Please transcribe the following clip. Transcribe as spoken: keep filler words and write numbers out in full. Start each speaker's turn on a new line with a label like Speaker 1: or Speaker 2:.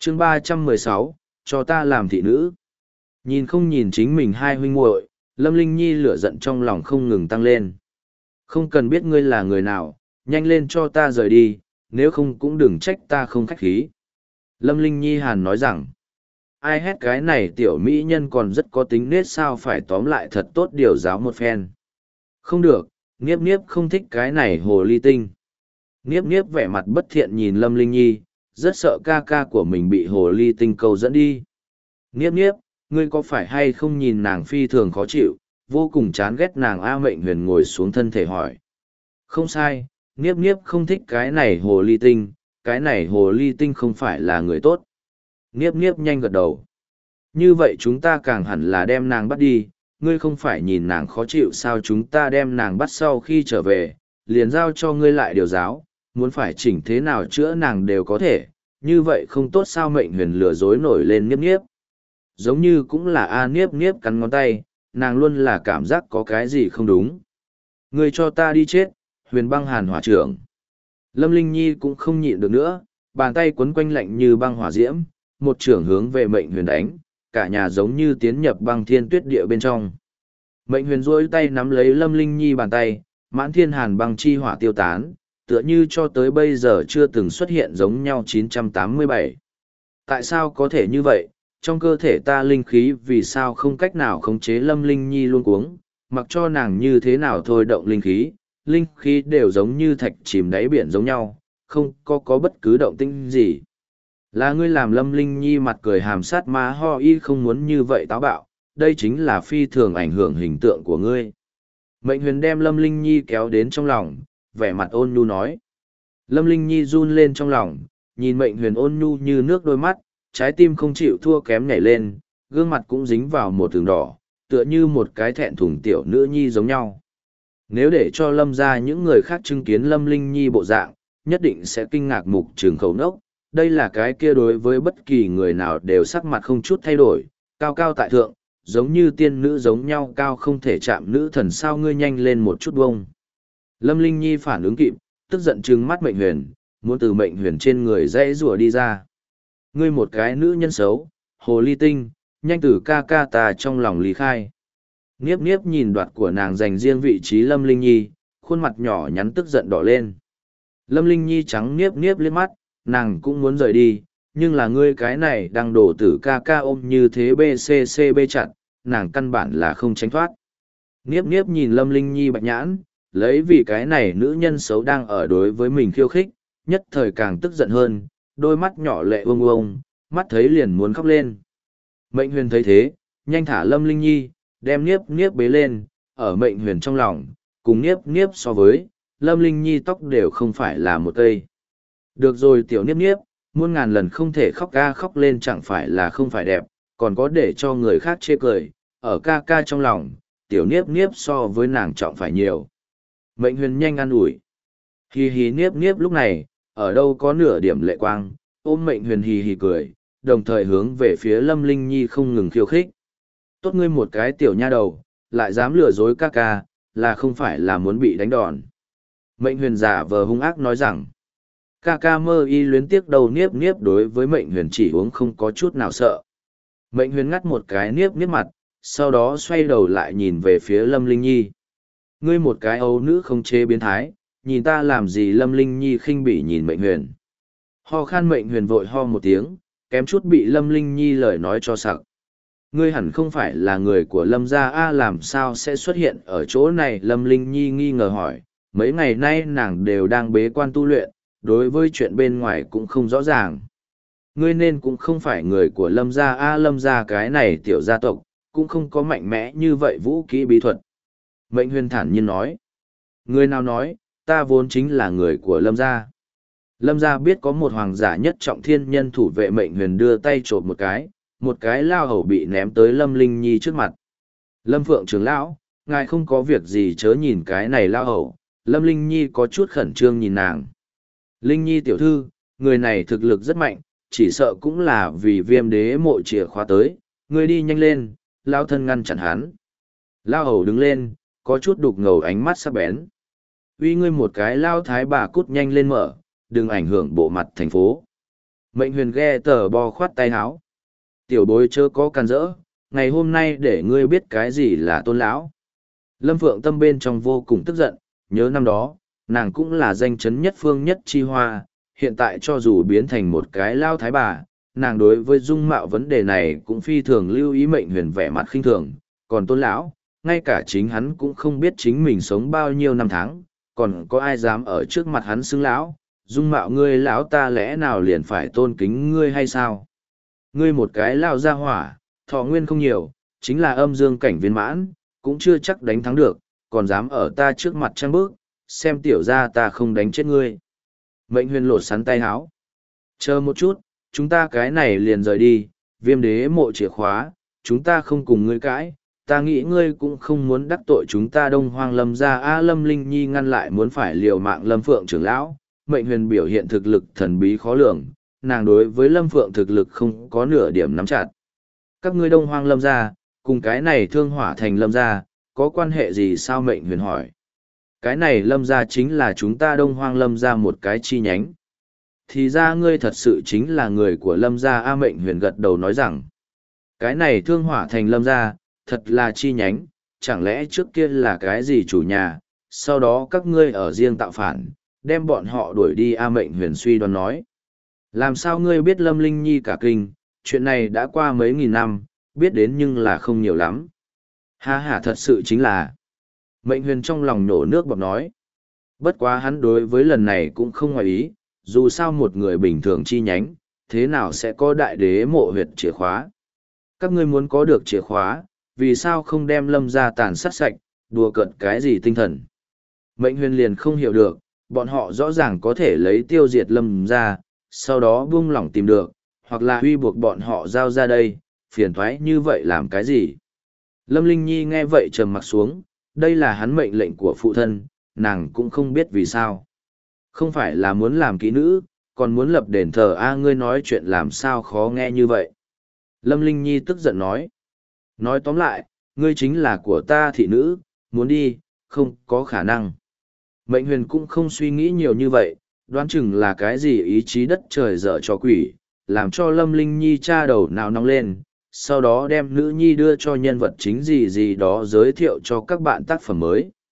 Speaker 1: chương ba trăm mười sáu, cho ta làm thị nữ. Nhìn không nhìn chính mình hai huynh muội, Lâm Linh Nhi lửa giận trong lòng không ngừng tăng lên. Không cần biết ngươi là người nào, nhanh lên cho ta rời đi, nếu không cũng đừng trách ta không khách khí. Lâm Linh Nhi hàn nói rằng, ai hét cái này tiểu mỹ nhân còn rất có tính nết sao phải tóm lại thật tốt điều giáo một phen. Không được, Niếp Niếp không thích cái này hồ ly tinh. Niếp Niếp vẻ mặt bất thiện nhìn Lâm Linh Nhi, rất sợ ca ca của mình bị hồ ly tinh câu dẫn đi. Niếp Niếp, ngươi có phải hay không nhìn nàng phi thường khó chịu, vô cùng chán ghét nàng. A Mệnh Huyền ngồi xuống thân thể hỏi. Không sai, Niếp Niếp không thích cái này hồ ly tinh, cái này hồ ly tinh không phải là người tốt. Niếp Niếp nhanh gật đầu. Như vậy chúng ta càng hẳn là đem nàng bắt đi, ngươi không phải nhìn nàng khó chịu sao? Chúng ta đem nàng bắt sau khi trở về, liền giao cho ngươi lại điều giáo, muốn phải chỉnh thế nào chữa nàng đều có thể, như vậy không tốt sao? Mệnh Huyền lừa dối nổi lên Niếp Niếp. Giống như cũng là A Niếp Niếp cắn ngón tay, nàng luôn là cảm giác có cái gì không đúng. Ngươi cho ta đi chết, Huyền Băng Hàn Hỏa Trưởng. Lâm Linh Nhi cũng không nhịn được nữa, bàn tay quấn quanh lạnh như băng hỏa diễm, một trưởng hướng về Mệnh Huyền đánh, cả nhà giống như tiến nhập băng thiên tuyết địa bên trong. Mệnh Huyền duỗi tay nắm lấy Lâm Linh Nhi bàn tay, mãn thiên hàn băng chi hỏa tiêu tán, tựa như cho tới bây giờ chưa từng xuất hiện giống nhau. Chín trăm tám mươi bảy. Tại sao có thể như vậy? Trong cơ thể ta linh khí vì sao không cách nào khống chế? Lâm Linh Nhi luôn cuống, mặc cho nàng như thế nào thôi động linh khí, linh khí đều giống như thạch chìm đáy biển giống nhau, không có có bất cứ động tĩnh gì. Là ngươi làm. Lâm Linh Nhi mặt cười hàm sát má ho y không muốn như vậy táo bạo, đây chính là phi thường ảnh hưởng hình tượng của ngươi. Mệnh Huyền đem Lâm Linh Nhi kéo đến trong lòng, vẻ mặt ôn nhu nói. Lâm Linh Nhi run lên trong lòng, nhìn Mệnh Huyền ôn nhu như nước đôi mắt, trái tim không chịu thua kém nhảy lên, gương mặt cũng dính vào một tường đỏ, tựa như một cái thẹn thùng tiểu nữ nhi giống nhau. Nếu để cho Lâm ra những người khác chứng kiến Lâm Linh Nhi bộ dạng, nhất định sẽ kinh ngạc mục trường khẩu nốc. Đây là cái kia đối với bất kỳ người nào đều sắc mặt không chút thay đổi, cao cao tại thượng, giống như tiên nữ giống nhau cao không thể chạm nữ thần. Sao ngươi nhanh lên một chút bông. Lâm Linh Nhi phản ứng kịp, tức giận trừng mắt Mệnh Huyền, muốn từ Mệnh Huyền trên người dãy rùa đi ra. Ngươi một cái nữ nhân xấu, hồ ly tinh, nhanh từ ca ca ta trong lòng lý khai. Niếp Niếp nhìn đoạt của nàng dành riêng vị trí Lâm Linh Nhi, khuôn mặt nhỏ nhắn tức giận đỏ lên. Lâm Linh Nhi trắng Niếp Niếp liếc mắt, nàng cũng muốn rời đi, nhưng là ngươi cái này đang đổ tử ca ca ôm như thế bccb chặt, nàng căn bản là không tránh thoát. Niếp Niếp nhìn Lâm Linh Nhi bạch nhãn, lấy vì cái này nữ nhân xấu đang ở đối với mình khiêu khích, nhất thời càng tức giận hơn, đôi mắt nhỏ lệ uông uông, mắt thấy liền muốn khóc lên. Mệnh Huyền thấy thế, nhanh thả Lâm Linh Nhi, đem Niếp Niếp bế lên, ở Mệnh Huyền trong lòng, cùng Niếp Niếp so với, Lâm Linh Nhi tóc đều không phải là một cây. Được rồi tiểu Niếp Niếp, muôn ngàn lần không thể khóc ca, khóc lên chẳng phải là không phải đẹp, còn có để cho người khác chê cười, ở ca ca trong lòng, tiểu Niếp Niếp so với nàng trọng phải nhiều. Mệnh Huyền nhanh an ủi. Hì hì. Niếp Niếp lúc này, ở đâu có nửa điểm lệ quang, ôm Mệnh Huyền hì hì cười, đồng thời hướng về phía Lâm Linh Nhi không ngừng khiêu khích. Tốt ngươi một cái tiểu nha đầu, lại dám lừa dối ca ca, là không phải là muốn bị đánh đòn. Mệnh Huyền giả vờ hung ác nói rằng, ca ca mơ y luyến tiếc đầu. Niếp Niếp đối với Mệnh Huyền chỉ uống không có chút nào sợ. Mệnh Huyền ngắt một cái Niếp Niếp mặt, sau đó xoay đầu lại nhìn về phía Lâm Linh Nhi. Ngươi một cái ấu nữ không chế biến thái, nhìn ta làm gì? Lâm Linh Nhi khinh bỉ nhìn Mệnh Huyền. Ho khan. Mệnh Huyền vội ho một tiếng, kém chút bị Lâm Linh Nhi lời nói cho sặc. Ngươi hẳn không phải là người của Lâm gia a, làm sao sẽ xuất hiện ở chỗ này? Lâm Linh Nhi nghi ngờ hỏi, mấy ngày nay nàng đều đang bế quan tu luyện, đối với chuyện bên ngoài cũng không rõ ràng. Ngươi nên cũng không phải người của Lâm gia a, Lâm gia cái này tiểu gia tộc, cũng không có mạnh mẽ như vậy vũ kỹ bí thuật. Mệnh Huyền thản nhiên nói, người nào nói, ta vốn chính là người của Lâm gia. Lâm gia biết có một hoàng giả nhất trọng thiên nhân thủ vệ. Mệnh Huyền đưa tay trộm một cái, một cái lao hầu bị ném tới Lâm Linh Nhi trước mặt. Lâm Phượng trưởng lão, ngài không có việc gì chớ nhìn cái này lao hầu. Lâm Linh Nhi có chút khẩn trương nhìn nàng. Linh Nhi tiểu thư, người này thực lực rất mạnh, chỉ sợ cũng là vì Viêm đế mộ chìa khóa tới, ngươi đi nhanh lên. Lao thân ngăn chặn hắn. Lao hầu đứng lên, có chút đục ngầu ánh mắt sắc bén. Uy ngươi một cái lao thái bà, cút nhanh lên mở, đừng ảnh hưởng bộ mặt thành phố. Mệnh huyền ghe tờ bò khoát tay háo. Tiểu bối chớ có can rỡ, ngày hôm nay để ngươi biết cái gì là tôn lão. Lâm Phượng Tâm bên trong vô cùng tức giận, nhớ năm đó, nàng cũng là danh chấn nhất phương nhất chi hoa, hiện tại cho dù biến thành một cái lao thái bà, nàng đối với dung mạo vấn đề này cũng phi thường lưu ý. Mệnh huyền vẻ mặt khinh thường, còn tôn lão, ngay cả chính hắn cũng không biết chính mình sống bao nhiêu năm tháng, còn có ai dám ở trước mặt hắn xưng lão, dung mạo ngươi lão ta lẽ nào liền phải tôn kính ngươi hay sao? Ngươi một cái lao ra hỏa, thọ nguyên không nhiều, chính là âm dương cảnh viên mãn, cũng chưa chắc đánh thắng được, còn dám ở ta trước mặt trăng bước, xem tiểu ra ta không đánh chết ngươi. Mệnh huyền lột sắn tay háo. Chờ một chút, chúng ta cái này liền rời đi, viêm đế mộ chìa khóa, chúng ta không cùng ngươi cãi, ta nghĩ ngươi cũng không muốn đắc tội chúng ta Đông Hoang Lâm gia. A Lâm Linh Nhi ngăn lại muốn phải liều mạng Lâm Phượng trưởng lão. Mệnh huyền biểu hiện thực lực thần bí khó lường, nàng đối với Lâm Phượng thực lực không có nửa điểm nắm chặt. Các ngươi Đông Hoang Lâm gia, cùng cái này Thương Hỏa Thành Lâm gia, có quan hệ gì sao? Mệnh huyền hỏi. Cái này Lâm gia chính là chúng ta Đông Hoang Lâm gia một cái chi nhánh. Thì ra ngươi thật sự chính là người của Lâm gia. A Mệnh huyền gật đầu nói rằng, cái này Thương Hỏa Thành Lâm gia, thật là chi nhánh, chẳng lẽ trước kia là cái gì chủ nhà, sau đó các ngươi ở riêng tạo phản, đem bọn họ đuổi đi. A Mệnh huyền suy đoán nói. Làm sao ngươi biết? Lâm Linh Nhi cả kinh, chuyện này đã qua mấy nghìn năm, biết đến nhưng là không nhiều lắm. Ha ha, thật sự chính là. Mệnh huyền trong lòng nổ nước bọt nói. Bất quá hắn đối với lần này cũng không ngoài ý, dù sao một người bình thường chi nhánh, thế nào sẽ có đại đế mộ huyệt chìa khóa. Các ngươi muốn có được chìa khóa, vì sao không đem Lâm gia tàn sát sạch, đùa cợt cái gì tinh thần. Mệnh huyền liền không hiểu được, bọn họ rõ ràng có thể lấy tiêu diệt Lâm gia, sau đó buông lỏng tìm được, hoặc là huy buộc bọn họ giao ra đây, phiền thoái như vậy làm cái gì. Lâm Linh Nhi nghe vậy trầm mặt xuống, đây là hắn mệnh lệnh của phụ thân, nàng cũng không biết vì sao. Không phải là muốn làm kỹ nữ, còn muốn lập đền thờ. A ngươi nói chuyện làm sao khó nghe như vậy. Lâm Linh Nhi tức giận nói. Nói tóm lại, ngươi chính là của ta thị nữ, muốn đi, không có khả năng. Mệnh huyền cũng không suy nghĩ nhiều như vậy, đoán chừng là cái gì ý chí đất trời dở cho quỷ, làm cho Lâm Linh Nhi tra đầu nào nóng lên, sau đó đem nữ nhi đưa cho nhân vật chính gì gì đó giới thiệu cho các bạn tác phẩm mới.